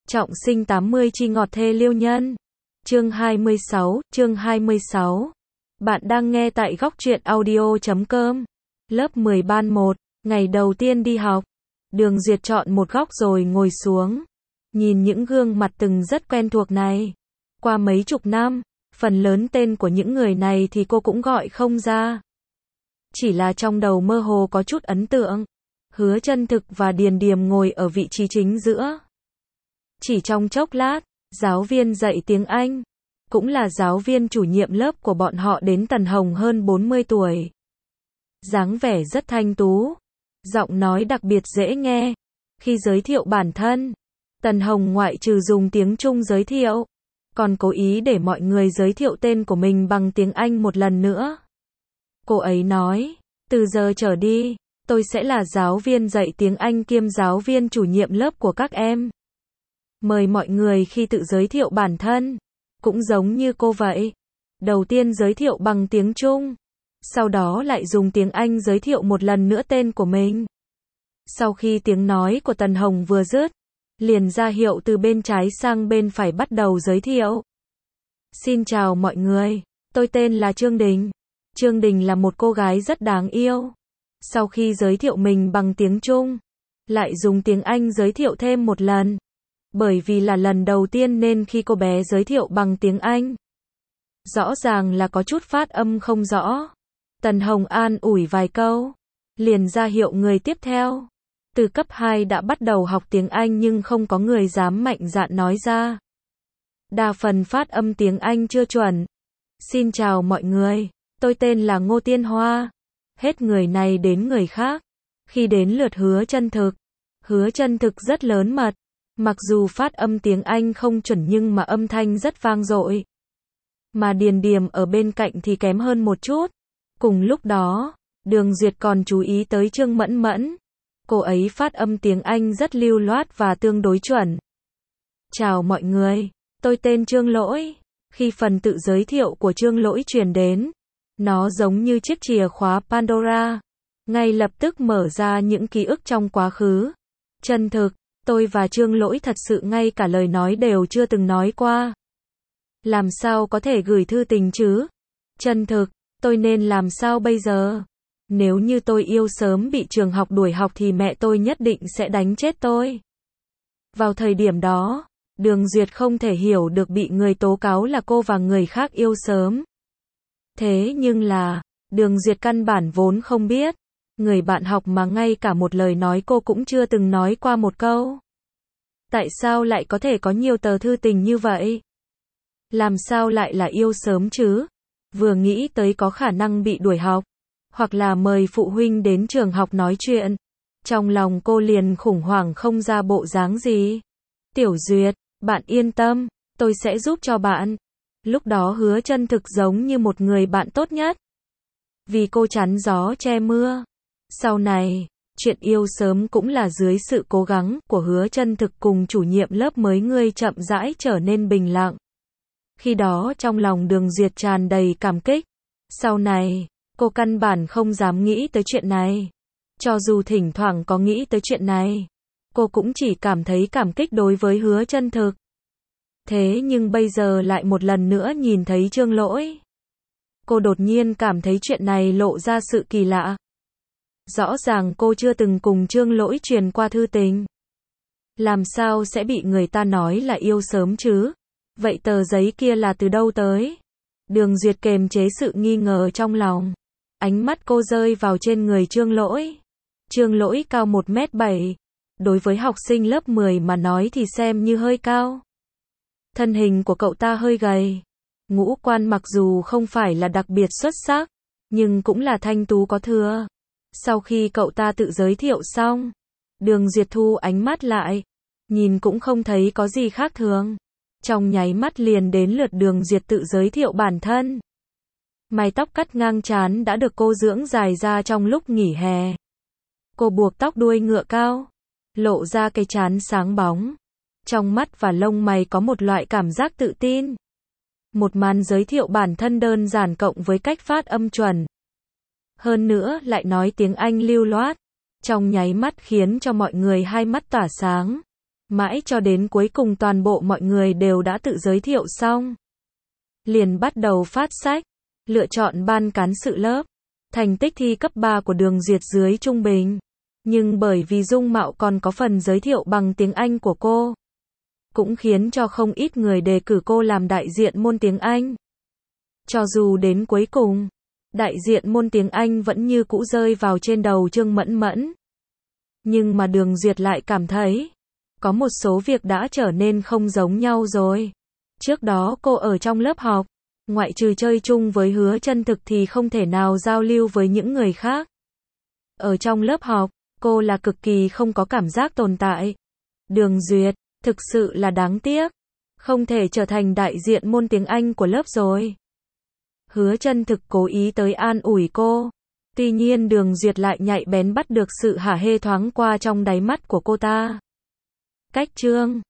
Trọng sinh 80 chi ngọt thê liêu nhân. Chương 26. Bạn đang nghe tại góc truyện audio.com. Lớp 10 ban 1, ngày đầu tiên đi học. Đường Duyệt chọn một góc rồi ngồi xuống. Nhìn những gương mặt từng rất quen thuộc này. Qua mấy chục năm, phần lớn tên của những người này thì cô cũng gọi không ra. Chỉ là trong đầu mơ hồ có chút ấn tượng. Hứa Chân Thực và Điền Điềm ngồi ở vị trí chính giữa. Chỉ trong chốc lát, giáo viên dạy tiếng Anh, cũng là giáo viên chủ nhiệm lớp của bọn họ đến Tần Hồng hơn 40 tuổi. Dáng vẻ rất thanh tú, giọng nói đặc biệt dễ nghe. Khi giới thiệu bản thân, Tần Hồng ngoại trừ dùng tiếng Trung giới thiệu, còn cố ý để mọi người giới thiệu tên của mình bằng tiếng Anh một lần nữa. Cô ấy nói, từ giờ trở đi, tôi sẽ là giáo viên dạy tiếng Anh kiêm giáo viên chủ nhiệm lớp của các em. Mời mọi người khi tự giới thiệu bản thân, cũng giống như cô vậy. Đầu tiên giới thiệu bằng tiếng Trung, sau đó lại dùng tiếng Anh giới thiệu một lần nữa tên của mình. Sau khi tiếng nói của Tần Hồng vừa dứt, liền ra hiệu từ bên trái sang bên phải bắt đầu giới thiệu. Xin chào mọi người, tôi tên là Trương Đình. Trương Đình là một cô gái rất đáng yêu. Sau khi giới thiệu mình bằng tiếng Trung, lại dùng tiếng Anh giới thiệu thêm một lần. Bởi vì là lần đầu tiên nên khi cô bé giới thiệu bằng tiếng Anh, rõ ràng là có chút phát âm không rõ. Tần Hồng an ủi vài câu, liền ra hiệu người tiếp theo. Từ cấp 2 đã bắt đầu học tiếng Anh nhưng không có người dám mạnh dạn nói ra. Đa phần phát âm tiếng Anh chưa chuẩn. Xin chào mọi người, tôi tên là Ngô Tiên Hoa. Hết người này đến người khác. Khi đến lượt Hứa Chân Thực, Hứa Chân Thực rất lớn mật. Mặc dù phát âm tiếng Anh không chuẩn nhưng mà âm thanh rất vang dội. Mà Điền Điềm ở bên cạnh thì kém hơn một chút. Cùng lúc đó, Đường Duyệt còn chú ý tới Trương Mẫn Mẫn. Cô ấy phát âm tiếng Anh rất lưu loát và tương đối chuẩn. Chào mọi người, tôi tên Trương Lỗi. Khi phần tự giới thiệu của Trương Lỗi truyền đến, nó giống như chiếc chìa khóa Pandora, ngay lập tức mở ra những ký ức trong quá khứ. Chân thực, tôi và Trương Lỗi thật sự ngay cả lời nói đều chưa từng nói qua. Làm sao có thể gửi thư tình chứ? Chân thực, tôi nên làm sao bây giờ? Nếu như tôi yêu sớm bị trường học đuổi học thì mẹ tôi nhất định sẽ đánh chết tôi. Vào thời điểm đó, Đường Duyệt không thể hiểu được bị người tố cáo là cô và người khác yêu sớm. Thế nhưng là, Đường Duyệt căn bản vốn không biết. Người bạn học mà ngay cả một lời nói cô cũng chưa từng nói qua một câu. Tại sao lại có thể có nhiều tờ thư tình như vậy? Làm sao lại là yêu sớm chứ? Vừa nghĩ tới có khả năng bị đuổi học, hoặc là mời phụ huynh đến trường học nói chuyện, trong lòng cô liền khủng hoảng không ra bộ dáng gì. Tiểu Duyệt, bạn yên tâm, tôi sẽ giúp cho bạn. Lúc đó Hứa Chân Thực giống như một người bạn tốt nhất. Vì cô chắn gió che mưa. Sau này, chuyện yêu sớm cũng là dưới sự cố gắng của Hứa Chân Thực cùng chủ nhiệm lớp mới ngươi chậm rãi trở nên bình lặng. Khi đó trong lòng Đường Duyệt tràn đầy cảm kích. Sau này, cô căn bản không dám nghĩ tới chuyện này. Cho dù thỉnh thoảng có nghĩ tới chuyện này, cô cũng chỉ cảm thấy cảm kích đối với Hứa Chân Thực. Thế nhưng bây giờ lại một lần nữa nhìn thấy Trương Lỗi. Cô đột nhiên cảm thấy chuyện này lộ ra sự kỳ lạ. Rõ ràng cô chưa từng cùng Trương Lỗi truyền qua thư tình. Làm sao sẽ bị người ta nói là yêu sớm chứ? Vậy tờ giấy kia là từ đâu tới? Đường Duyệt kềm chế sự nghi ngờ trong lòng. Ánh mắt cô rơi vào trên người Trương Lỗi. Trương Lỗi cao 1m7. Đối với học sinh lớp 10 mà nói thì xem như hơi cao. Thân hình của cậu ta hơi gầy. Ngũ quan mặc dù không phải là đặc biệt xuất sắc, nhưng cũng là thanh tú có thừa. Sau khi cậu ta tự giới thiệu xong, Đường Duyệt thu ánh mắt lại, nhìn cũng không thấy có gì khác thường. Trong nháy mắt liền đến lượt Đường Duyệt tự giới thiệu bản thân. Mái tóc cắt ngang trán đã được cô dưỡng dài ra trong lúc nghỉ hè. Cô buộc tóc đuôi ngựa cao, lộ ra cái trán sáng bóng. Trong mắt và lông mày có một loại cảm giác tự tin. Một màn giới thiệu bản thân đơn giản cộng với cách phát âm chuẩn. Hơn nữa lại nói tiếng Anh lưu loát. Trong nháy mắt khiến cho mọi người hai mắt tỏa sáng. Mãi cho đến cuối cùng toàn bộ mọi người đều đã tự giới thiệu xong. Liền bắt đầu phát sách, lựa chọn ban cán sự lớp. Thành tích thi cấp 3 của Đường Duyệt dưới trung bình. Nhưng bởi vì dung mạo còn có phần giới thiệu bằng tiếng Anh của cô, cũng khiến cho không ít người đề cử cô làm đại diện môn tiếng Anh. Cho dù đến cuối cùng, đại diện môn tiếng Anh vẫn như cũ rơi vào trên đầu Trương Mẫn Mẫn. Nhưng mà Đường Duyệt lại cảm thấy, có một số việc đã trở nên không giống nhau rồi. Trước đó cô ở trong lớp học, ngoại trừ chơi chung với Hứa Chân Thực thì không thể nào giao lưu với những người khác. Ở trong lớp học, cô là cực kỳ không có cảm giác tồn tại. Đường Duyệt, thực sự là đáng tiếc, không thể trở thành đại diện môn tiếng Anh của lớp rồi. Hứa Chân Thực cố ý tới an ủi cô. Tuy nhiên Đường Duyệt lại nhạy bén bắt được sự hả hê thoáng qua trong đáy mắt của cô ta. Cách Trương